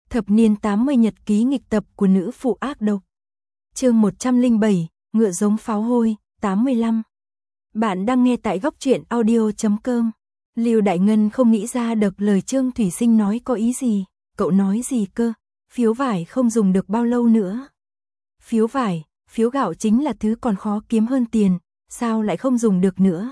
Thập niên 80 nhật ký nghịch tập của nữ phụ ác độc. Chương 107, ngựa giống pháo hôi, 85. Bạn đang nghe tại góc truyện audio.com. Lưu Đại Ngân không nghĩ ra được lời Trương Thủy Sinh nói có ý gì. Cậu nói gì cơ? Phiếu vải không dùng được bao lâu nữa. Phiếu vải, phiếu gạo chính là thứ còn khó kiếm hơn tiền, sao lại không dùng được nữa?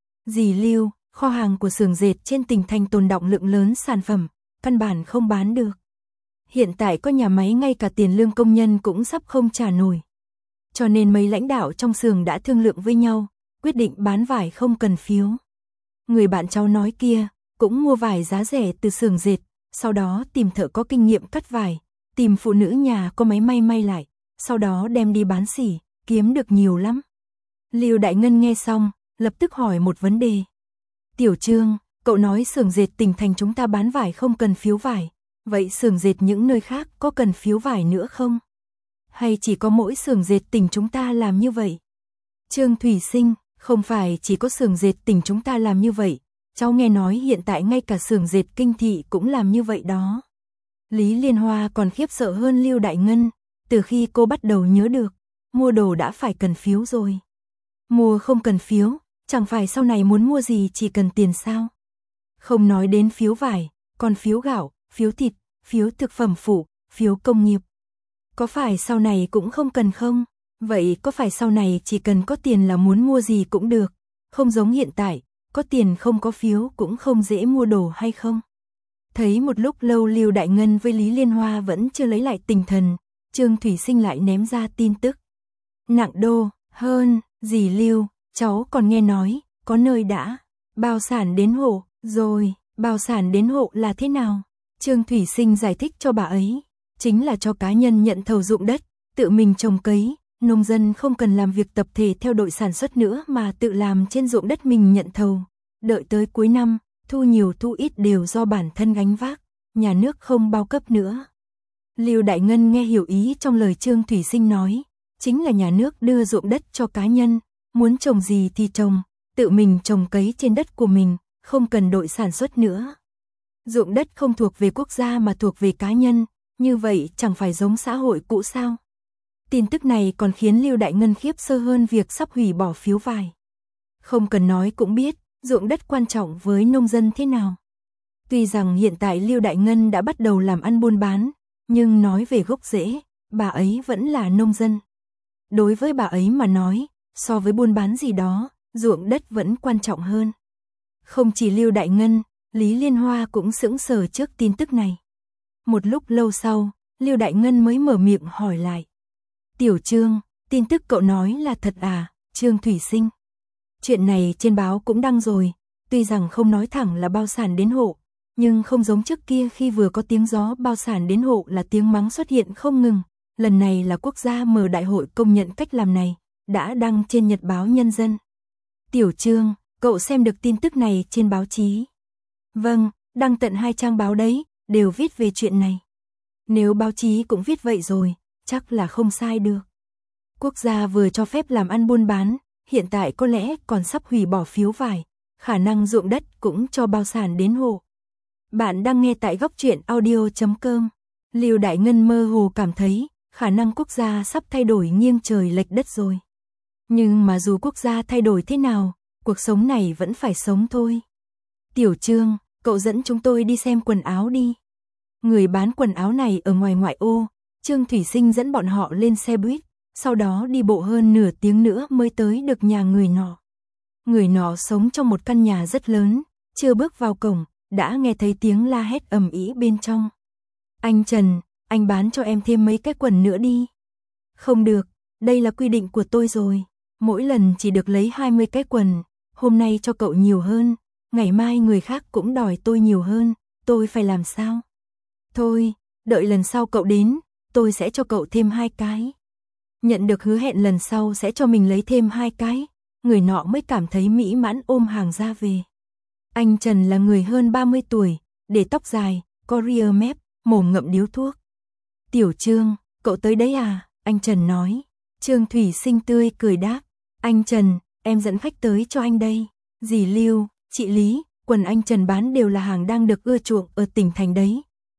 Dì Lưu, kho hàng của xưởng dệt trên tỉnh thành tồn đọng lượng lớn sản phẩm, căn bản không bán được. Hiện tại có nhà máy ngay cả tiền lương công nhân cũng sắp không trả nổi. Cho nên mấy lãnh đạo trong xưởng đã thương lượng với nhau, quyết định bán vải không cần phiếu. Người bạn cháu nói kia, cũng mua vải giá rẻ từ xưởng dệt, sau đó tìm thợ có kinh nghiệm cắt vải, tìm phụ nữ nhà có máy may lại, sau đó đem đi bán xỉ, kiếm được nhiều lắm. Lưu Đại Ngân nghe xong, lập tức hỏi một vấn đề. Tiểu Trương, cậu nói xưởng dệt tỉnh thành chúng ta bán vải không cần phiếu vải, vậy xưởng dệt những nơi khác có cần phiếu vải nữa không? Hay chỉ có mỗi xưởng dệt tỉnh chúng ta làm như vậy? Trương Thủy Sinh, không phải chỉ có xưởng dệt tỉnh chúng ta làm như vậy, cháu nghe nói hiện tại ngay cả xưởng dệt Kinh Thị cũng làm như vậy đó. Lý Liên Hoa còn khiếp sợ hơn Lưu Đại Ngân, từ khi cô bắt đầu nhớ được, mua đồ đã phải cần phiếu rồi. Mua không cần phiếu, chẳng phải sau này muốn mua gì chỉ cần tiền sao? Không nói đến phiếu vải, còn phiếu gạo, phiếu thịt, phiếu thực phẩm phụ, phiếu công nghiệp. Có phải sau này cũng không cần không? Vậy có phải sau này chỉ cần có tiền là muốn mua gì cũng được, không giống hiện tại, có tiền không có phiếu cũng không dễ mua đồ hay không? Thấy một lúc lâu Lưu Đại Ngân với Lý Liên Hoa vẫn chưa lấy lại tinh thần, Trương Thủy Sinh lại ném ra tin tức. Nặng đô, hơn, dì Lưu, cháu còn nghe nói, có nơi đã bao sản đến hộ, rồi, bao sản đến hộ là thế nào? Trương Thủy Sinh giải thích cho bà ấy, chính là cho cá nhân nhận thầu ruộng đất, tự mình trồng cấy, nông dân không cần làm việc tập thể theo đội sản xuất nữa mà tự làm trên ruộng đất mình nhận thầu. Đợi tới cuối năm, thu nhiều thu ít đều do bản thân gánh vác, nhà nước không bao cấp nữa. Lưu Đại Ngân nghe hiểu ý trong lời Trương Thủy Sinh nói, chính là nhà nước đưa ruộng đất cho cá nhân, muốn trồng gì thì trồng, tự mình trồng cấy trên đất của mình, không cần đội sản xuất nữa. Ruộng đất không thuộc về quốc gia mà thuộc về cá nhân, như vậy chẳng phải giống xã hội cũ sao? Tin tức này còn khiến Lưu Đại Ngân khiếp sợ hơn việc sắp hủy bỏ phiếu vải. Không cần nói cũng biết, ruộng đất quan trọng với nông dân thế nào. Tuy rằng hiện tại Lưu Đại Ngân đã bắt đầu làm ăn buôn bán, nhưng nói về gốc rễ, bà ấy vẫn là nông dân. Đối với bà ấy mà nói, so với buôn bán gì đó, ruộng đất vẫn quan trọng hơn. Không chỉ Lưu Đại Ngân, Lý Liên Hoa cũng sững sờ trước tin tức này. Một lúc lâu sau, Lưu Đại Ngân mới mở miệng hỏi lại. Tiểu Trương, tin tức cậu nói là thật à, Trương Thủy Sinh? Chuyện này trên báo cũng đăng rồi, tuy rằng không nói thẳng là bao sản đến hộ, nhưng không giống trước kia khi vừa có tiếng gió bao sản đến hộ là tiếng mắng xuất hiện không ngừng. Lần này là quốc gia mở đại hội công nhận cách làm này, đã đăng trên Nhật báo Nhân dân. Tiểu Trương, cậu xem được tin tức này trên báo chí? Vâng, đăng tận 2 trang báo đấy, đều viết về chuyện này. Nếu báo chí cũng viết vậy rồi, chắc là không sai được. Quốc gia vừa cho phép làm ăn buôn bán, hiện tại có lẽ còn sắp hủy bỏ phiếu vải, khả năng ruộng đất cũng cho bao sản đến hộ. Bạn đang nghe tại góc truyện audio.com. Lưu Đại Ngân mơ hồ cảm thấy, khả năng quốc gia sắp thay đổi nghiêng trời lệch đất rồi. Nhưng mà dù quốc gia thay đổi thế nào, cuộc sống này vẫn phải sống thôi. Tiểu Trương, cậu dẫn chúng tôi đi xem quần áo đi. Người bán quần áo này ở ngoài ngoại ô, Trương Thủy Sinh dẫn bọn họ lên xe buýt, sau đó đi bộ hơn nửa tiếng nữa mới tới được nhà người nọ. Người nọ sống trong một căn nhà rất lớn, chưa bước vào cổng, đã nghe thấy tiếng la hét ầm ĩ bên trong. Anh Trần, anh bán cho em thêm mấy cái quần nữa đi. Không được, đây là quy định của tôi rồi, mỗi lần chỉ được lấy 20 cái quần, hôm nay cho cậu nhiều hơn, ngày mai người khác cũng đòi tôi nhiều hơn, tôi phải làm sao? Thôi, đợi lần sau cậu đến, tôi sẽ cho cậu thêm 2 cái. Nhận được hứa hẹn lần sau sẽ cho mình lấy thêm 2 cái, người nọ mới cảm thấy mỹ mãn ôm hàng ra về. Anh Trần là người hơn 30 tuổi, để tóc dài, có ria mép, mồm ngậm điếu thuốc. Tiểu Trương, cậu tới đấy à? Anh Trần nói. Trương Thủy Sinh tươi cười đáp. Anh Trần, em dẫn khách tới cho anh đây. Dì Lưu, chị Lý, quần anh Trần bán đều là hàng đang được ưa chuộng ở tỉnh thành đấy.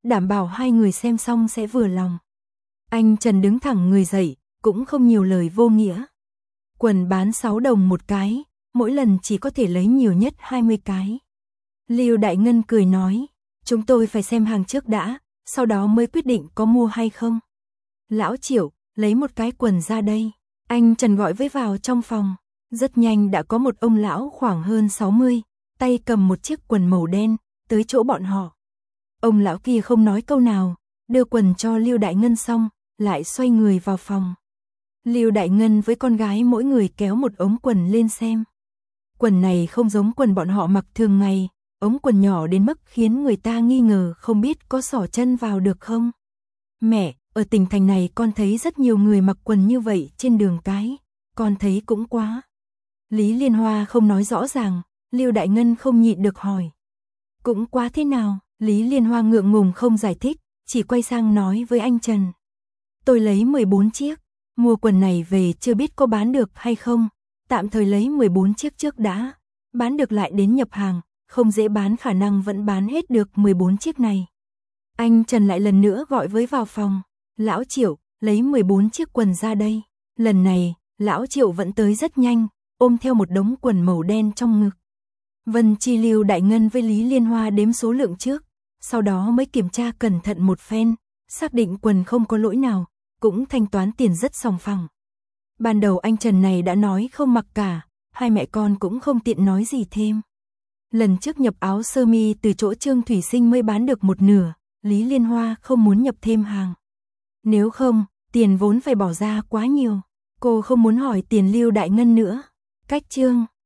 đảm bảo hai người xem xong sẽ vừa lòng. Anh Trần đứng thẳng người dậy, cũng không nhiều lời vô nghĩa. Quần bán 6 đồng một cái, mỗi lần chỉ có thể lấy nhiều nhất 20 cái. Lưu Đại Ngân cười nói, chúng tôi phải xem hàng trước đã, sau đó mới quyết định có mua hay không. Lão Triệu, lấy một cái quần ra đây. Anh Trần gọi với vào trong phòng. Rất nhanh đã có một ông lão khoảng hơn 60, tay cầm một chiếc quần màu đen, tới chỗ bọn họ. Ông lão kia không nói câu nào, đưa quần cho Lưu Đại Ngân xong, lại xoay người vào phòng. Lưu Đại Ngân với con gái mỗi người kéo một ống quần lên xem. Quần này không giống quần bọn họ mặc thường ngày, ống quần nhỏ đến mức khiến người ta nghi ngờ không biết có xỏ chân vào được không. Mẹ, ở tỉnh thành này con thấy rất nhiều người mặc quần như vậy trên đường cái, con thấy cũng quá. Lý Liên Hoa không nói rõ ràng, Lưu Đại Ngân không nhịn được hỏi. Cũng quá thế nào? Lý Liên Hoa ngượng ngùng không giải thích, chỉ quay sang nói với anh Trần. Tôi lấy 14 chiếc, mua quần này về chưa biết có bán được hay không, tạm thời lấy 14 chiếc trước đã, bán được lại đến nhập hàng, không dễ bán khả năng vẫn bán hết được 14 chiếc này. Anh Trần lại lần nữa gọi với vào phòng, Lão Triệu, lấy 14 chiếc quần ra đây. Lần này, Lão Triệu vẫn tới rất nhanh, ôm theo một đống quần màu đen trong ngực. Vân Chi Lưu Đại Ngân với Lý Liên Hoa đếm số lượng trước, sau đó mới kiểm tra cẩn thận một phen, xác định quần không có lỗi nào, cũng thanh toán tiền rất sòng phẳng. Ban đầu anh Trần này đã nói không mặc cả, hai mẹ con cũng không tiện nói gì thêm. Lần trước nhập áo sơ mi từ chỗ Trương Thủy Sinh mới bán được một nửa, Lý Liên Hoa không muốn nhập thêm hàng. Nếu không, tiền vốn phải bỏ ra quá nhiều, cô không muốn hỏi tiền Lưu Đại Ngân nữa. Cách Trương